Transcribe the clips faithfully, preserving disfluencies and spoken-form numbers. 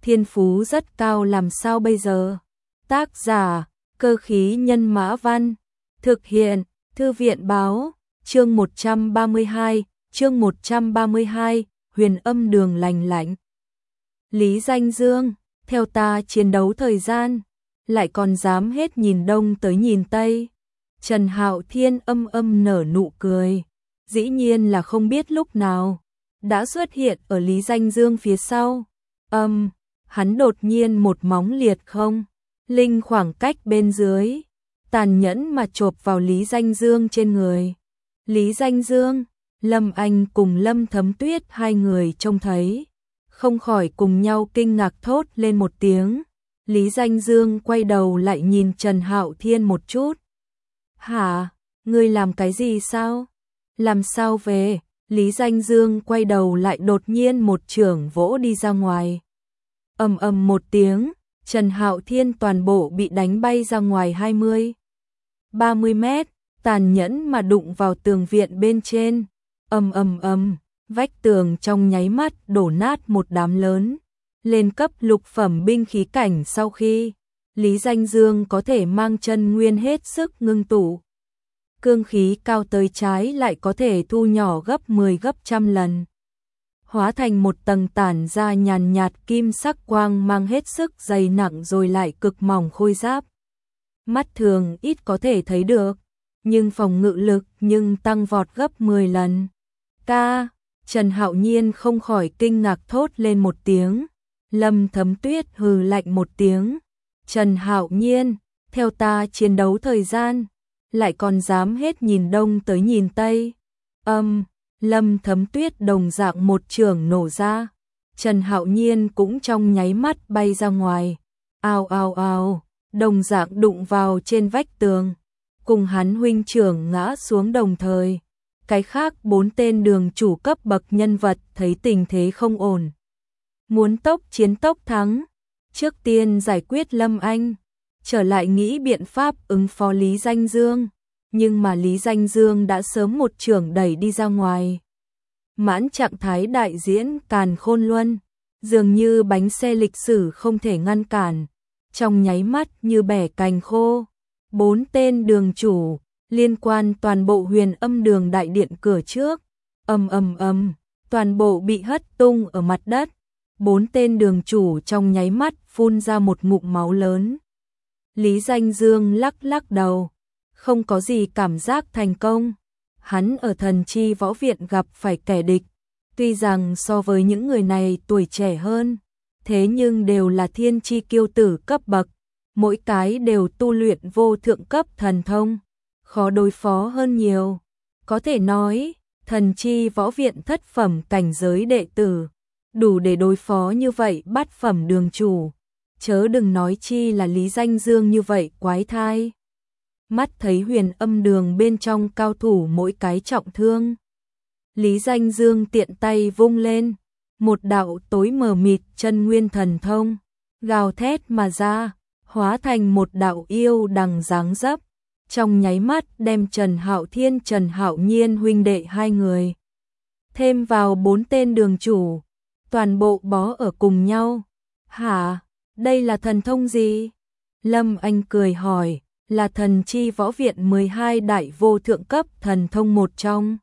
thiên phú rất cao làm sao bây giờ? Tác giả, Cơ khí nhân mã văn, thực hiện, Thư viện báo, chương một trăm ba mươi hai, chương một trăm ba mươi hai, huyền âm đường lành lạnh. Lý Danh Dương, theo ta chiến đấu thời gian, lại còn dám hết nhìn đông tới nhìn tây. Trần Hạo Thiên âm âm nở nụ cười, dĩ nhiên là không biết lúc nào đã xuất hiện ở Lý Danh Dương phía sau. Âm, hắn đột nhiên một móng liệt không, linh khoảng cách bên dưới, tàn nhẫn mà chộp vào Lý Danh Dương trên người. Lý Danh Dương, Lâm Anh cùng Lâm Thấm Tuyết hai người trông thấy, không khỏi cùng nhau kinh ngạc thốt lên một tiếng. Lý Danh Dương quay đầu lại nhìn Trần Hạo Thiên một chút. Hả, ngươi làm cái gì sao? Làm sao về? Lý Danh Dương quay đầu lại đột nhiên một chưởng vỗ đi ra ngoài. Ầm ầm một tiếng, Trần Hạo Thiên toàn bộ bị đánh bay ra ngoài hai mươi, ba mươi mét, tàn nhẫn mà đụng vào tường viện bên trên. Ầm ầm ầm, vách tường trong nháy mắt đổ nát một đám lớn. Lên cấp lục phẩm binh khí cảnh sau khi Lý Danh Dương có thể mang chân nguyên hết sức ngưng tụ. Cương khí cao tới trái lại có thể thu nhỏ gấp mười gấp trăm lần. Hóa thành một tầng tản ra nhàn nhạt kim sắc quang mang hết sức dày nặng rồi lại cực mỏng khôi giáp. Mắt thường ít có thể thấy được, nhưng phòng ngự lực nhưng tăng vọt gấp mười lần. Ca, Trần Hạo Nhiên không khỏi kinh ngạc thốt lên một tiếng. Lâm Thấm Tuyết hừ lạnh một tiếng. Trần Hạo Nhiên, theo ta chiến đấu thời gian, lại còn dám hết nhìn đông tới nhìn tây. Âm, Lâm Thấm Tuyết đồng dạng một chưởng nổ ra. Trần Hạo Nhiên cũng trong nháy mắt bay ra ngoài. Ao ao ao, đồng dạng đụng vào trên vách tường. Cùng hắn huynh trưởng ngã xuống đồng thời. Cái khác bốn tên đường chủ cấp bậc nhân vật thấy tình thế không ổn. Muốn tốc chiến tốc thắng, trước tiên giải quyết Lâm Anh, trở lại nghĩ biện pháp ứng phó Lý Danh Dương, nhưng mà Lý Danh Dương đã sớm một chưởng đẩy đi ra ngoài. Mãn trạng thái đại diễn Càn Khôn Luân, dường như bánh xe lịch sử không thể ngăn cản, trong nháy mắt như bẻ cành khô. Bốn tên đường chủ liên quan toàn bộ huyền âm đường đại điện cửa trước, ầm ầm ầm, toàn bộ bị hất tung ở mặt đất. Bốn tên đường chủ trong nháy mắt phun ra một ngụm máu lớn. Lý Danh Dương lắc lắc đầu, không có gì cảm giác thành công. Hắn ở thần chi võ viện gặp phải kẻ địch, tuy rằng so với những người này tuổi trẻ hơn, thế nhưng đều là thiên chi kiêu tử cấp bậc, mỗi cái đều tu luyện vô thượng cấp thần thông, khó đối phó hơn nhiều. Có thể nói, thần chi võ viện thất phẩm cảnh giới đệ tử, đủ để đối phó như vậy bát phẩm đường chủ, chớ đừng nói chi là Lý Danh Dương như vậy quái thai. Mắt thấy huyền âm đường bên trong cao thủ mỗi cái trọng thương. Lý Danh Dương tiện tay vung lên, một đạo tối mờ mịt chân nguyên thần thông, gào thét mà ra, hóa thành một đạo yêu đằng dáng dấp, trong nháy mắt đem Trần Hạo Thiên Trần Hạo Nhiên huynh đệ hai người, thêm vào bốn tên đường chủ, toàn bộ bó ở cùng nhau. Hả, đây là thần thông gì? Lâm Anh cười hỏi, là thần chi võ viện mười hai đại vô thượng cấp thần thông một trong.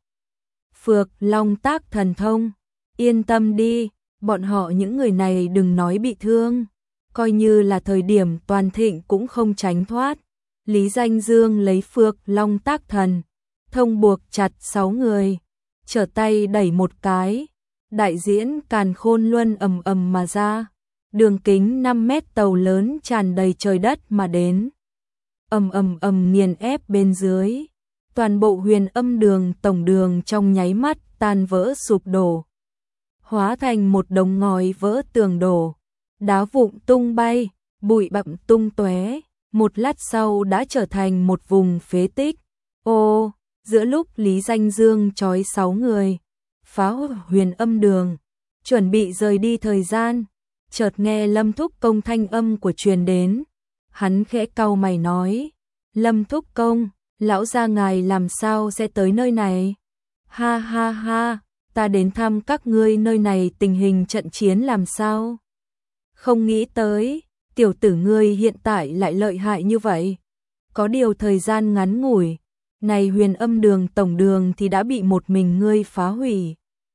Phược Long Tác thần thông. Yên tâm đi, bọn họ những người này đừng nói bị thương, coi như là thời điểm toàn thịnh cũng không tránh thoát. Lý Danh Dương lấy Phược Long Tác thần thông buộc chặt sáu người, trở tay đẩy một cái, đại diễn Càn Khôn Luân ầm ầm mà ra, đường kính năm mét tàu lớn tràn đầy trời đất mà đến, ầm ầm ầm nghiền ép bên dưới, toàn bộ huyền âm đường tổng đường trong nháy mắt tan vỡ sụp đổ, hóa thành một đống ngói vỡ tường đổ, đá vụn tung bay, bụi bặm tung tóe, một lát sau đã trở thành một vùng phế tích. Ô, giữa lúc Lý Danh Dương trói sáu người, phá huyền âm đường, chuẩn bị rời đi thời gian, chợt nghe Lâm Thúc Công thanh âm của truyền đến. Hắn khẽ cau mày nói, Lâm Thúc Công, lão gia ngài làm sao sẽ tới nơi này? Ha ha ha, ta đến thăm các ngươi nơi này tình hình trận chiến làm sao? Không nghĩ tới, tiểu tử ngươi hiện tại lại lợi hại như vậy. Có điều thời gian ngắn ngủi, này Huyền Âm Đường tổng đường thì đã bị một mình ngươi phá hủy.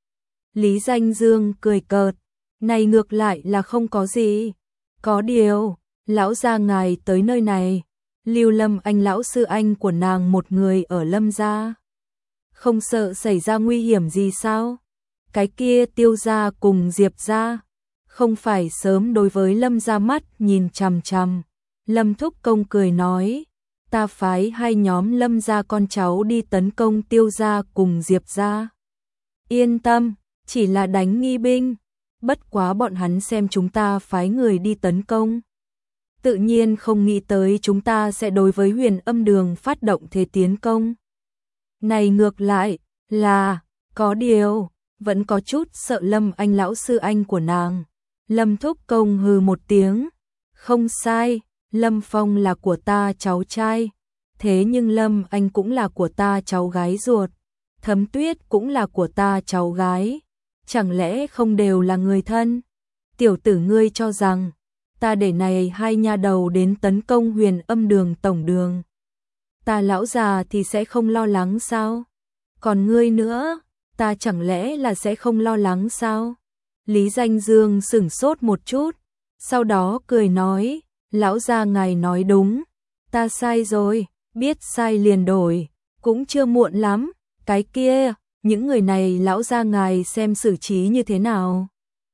Lý Danh Dương cười cợt, này ngược lại là không có gì. Có điều, lão gia ngài tới nơi này, Lưu Lâm Anh lão sư anh của nàng một người ở Lâm gia. Không sợ xảy ra nguy hiểm gì sao? Cái kia Tiêu gia cùng Diệp gia, không phải sớm đối với Lâm gia mắt nhìn chằm chằm. Lâm Thúc Công cười nói, ta phái hai nhóm Lâm gia con cháu đi tấn công Tiêu gia cùng Diệp gia. Yên tâm, chỉ là đánh nghi binh, bất quá bọn hắn xem chúng ta phái người đi tấn công. Tự nhiên không nghĩ tới chúng ta sẽ đối với Huyền Âm Đường phát động thế tiến công. Này ngược lại, là, có điều, vẫn có chút sợ Lâm Anh lão sư anh của nàng. Lâm Thúc Công hừ một tiếng, không sai, Lâm Phong là của ta cháu trai, thế nhưng Lâm Anh cũng là của ta cháu gái ruột, Thấm Tuyết cũng là của ta cháu gái, chẳng lẽ không đều là người thân? Tiểu tử ngươi cho rằng, ta để này hai nha đầu đến tấn công Huyền Âm Đường tổng đường. Ta lão già thì sẽ không lo lắng sao? Còn ngươi nữa, ta chẳng lẽ là sẽ không lo lắng sao? Lý Danh Dương sửng sốt một chút, sau đó cười nói, lão gia ngài nói đúng, ta sai rồi, biết sai liền đổi, cũng chưa muộn lắm, cái kia, những người này lão gia ngài xem xử trí như thế nào?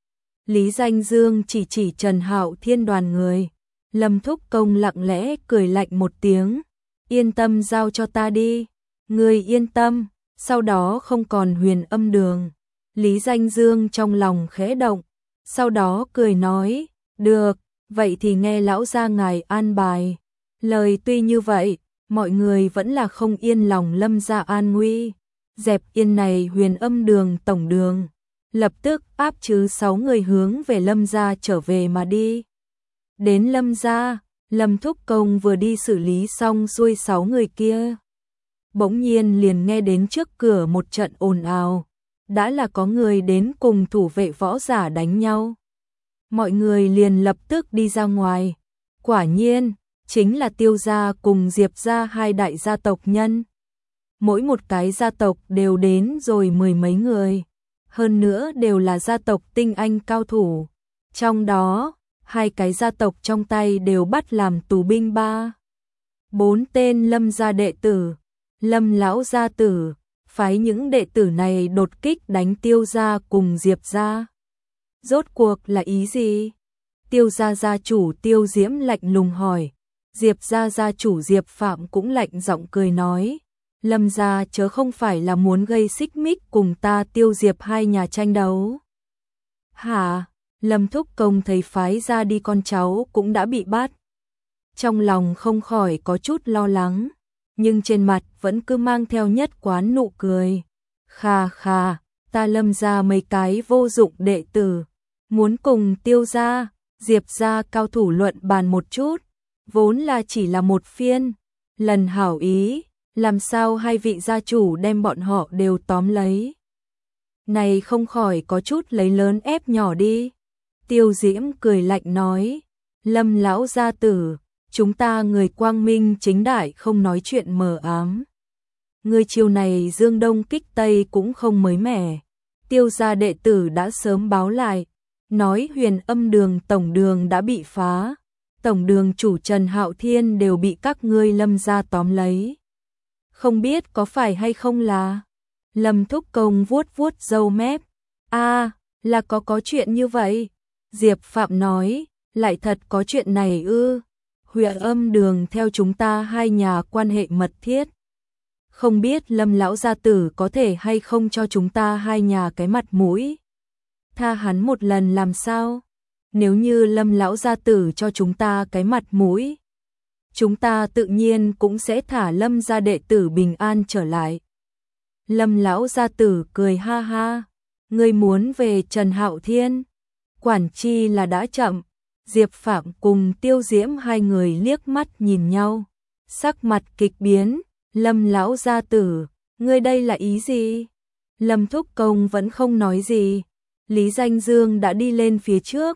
Lý Danh Dương chỉ chỉ Trần Hạo Thiên đoàn người, Lâm Thúc Công lặng lẽ cười lạnh một tiếng, yên tâm giao cho ta đi, ngươi yên tâm, sau đó không còn Huyền Âm Đường. Lý Danh Dương trong lòng khẽ động, sau đó cười nói, được, vậy thì nghe lão gia ngài an bài. Lời tuy như vậy, mọi người vẫn là không yên lòng Lâm gia an nguy, dẹp yên này Huyền Âm Đường tổng đường, lập tức áp chứ sáu người hướng về Lâm gia trở về mà đi. Đến Lâm gia, Lâm Thúc Công vừa đi xử lý xong xuôi sáu người kia, bỗng nhiên liền nghe đến trước cửa một trận ồn ào, đã là có người đến cùng thủ vệ võ giả đánh nhau. Mọi người liền lập tức đi ra ngoài, quả nhiên, chính là Tiêu gia cùng Diệp gia hai đại gia tộc nhân. Mỗi một cái gia tộc đều đến rồi mười mấy người, hơn nữa đều là gia tộc tinh anh cao thủ. Trong đó, hai cái gia tộc trong tay đều bắt làm tù binh ba. Bốn tên Lâm gia đệ tử, Lâm lão gia tử, phái những đệ tử này đột kích đánh Tiêu gia cùng Diệp gia. Rốt cuộc là ý gì? Tiêu gia gia chủ Tiêu Diễm lạnh lùng hỏi, Diệp gia gia chủ Diệp Phạm cũng lạnh giọng cười nói, Lâm gia chớ không phải là muốn gây xích mích cùng ta Tiêu Diệp hai nhà tranh đấu. Hả? Lâm Thúc Công thấy phái ra đi con cháu cũng đã bị bắt. Trong lòng không khỏi có chút lo lắng, nhưng trên mặt vẫn cứ mang theo nhất quán nụ cười. Khà khà, ta Lâm gia mấy cái vô dụng đệ tử, muốn cùng Tiêu gia, Diệp gia cao thủ luận bàn một chút, vốn là chỉ là một phiên, lần hảo ý, làm sao hai vị gia chủ đem bọn họ đều tóm lấy. Này không khỏi có chút lấy lớn ép nhỏ đi. Tiêu Diễm cười lạnh nói, Lâm lão gia tử, chúng ta người quang minh chính đại không nói chuyện mờ ám. Người chiều này dương đông kích tây cũng không mới mẻ. Tiêu gia đệ tử đã sớm báo lại, nói Huyền Âm Đường tổng đường đã bị phá, tổng đường chủ Trần Hạo Thiên đều bị các ngươi Lâm gia tóm lấy. Không biết có phải hay không là? Lâm Thúc Công vuốt vuốt râu mép, a, à, là có có chuyện như vậy. Diệp Phạm nói, lại thật có chuyện này ư? Huyền Âm Đường theo chúng ta hai nhà quan hệ mật thiết, không biết Lâm lão gia tử có thể hay không cho chúng ta hai nhà cái mặt mũi, tha hắn một lần làm sao? Nếu như Lâm lão gia tử cho chúng ta cái mặt mũi, chúng ta tự nhiên cũng sẽ thả Lâm gia đệ tử bình an trở lại. Lâm lão gia tử cười ha ha, ngươi muốn về Trần Hạo Thiên, quản chi là đã chậm. Diệp Phạm cùng Tiêu Diễm hai người liếc mắt nhìn nhau, sắc mặt kịch biến. Lâm lão gia tử, ngươi đây là ý gì? Lâm Thúc Công vẫn không nói gì. Lý Danh Dương đã đi lên phía trước,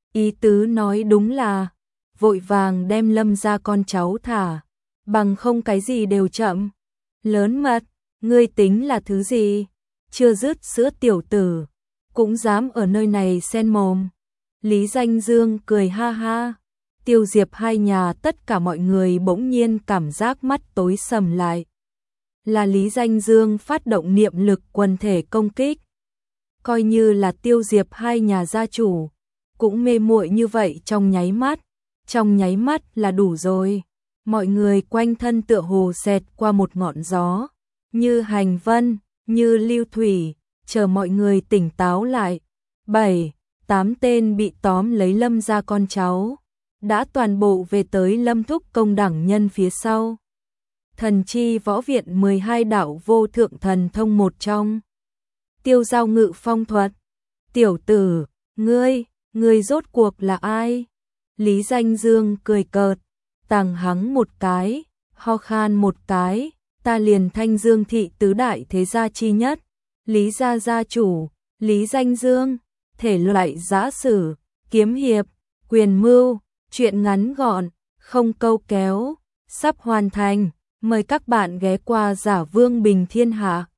Ý tứ nói đúng là vội vàng đem Lâm gia con cháu thả, bằng không cái gì đều chậm. Lớn mật, ngươi tính là thứ gì? Chưa dứt sữa tiểu tử, cũng dám ở nơi này xen mồm. Lý Danh Dương cười ha ha. Tiêu Diệp hai nhà tất cả mọi người bỗng nhiên cảm giác mắt tối sầm lại. Là Lý Danh Dương phát động niệm lực quần thể công kích. Coi như là Tiêu Diệp hai nhà gia chủ, cũng mê muội như vậy trong nháy mắt. Trong nháy mắt là đủ rồi. Mọi người quanh thân tựa hồ xẹt qua một ngọn gió, như hành vân, như lưu thủy, chờ mọi người tỉnh táo lại. Bảy, tám tên bị tóm lấy Lâm gia con cháu, đã toàn bộ về tới Lâm thúc công đẳng nhân phía sau. Thần chi võ viện mười hai đạo vô thượng thần thông một trong. Tiêu Giao ngự phong thuật. Tiểu tử, ngươi, ngươi rốt cuộc là ai? Lý Danh Dương cười cợt, tàng hắng một cái, ho khan một cái, ta liền Thanh Dương thị tứ đại thế gia chi nhất, Lý gia gia chủ, Lý Danh Dương, thể loại giã sử, kiếm hiệp, quyền mưu, truyện ngắn gọn, không câu kéo, sắp hoàn thành, mời các bạn ghé qua Giả Vương Bình Thiên Hạ.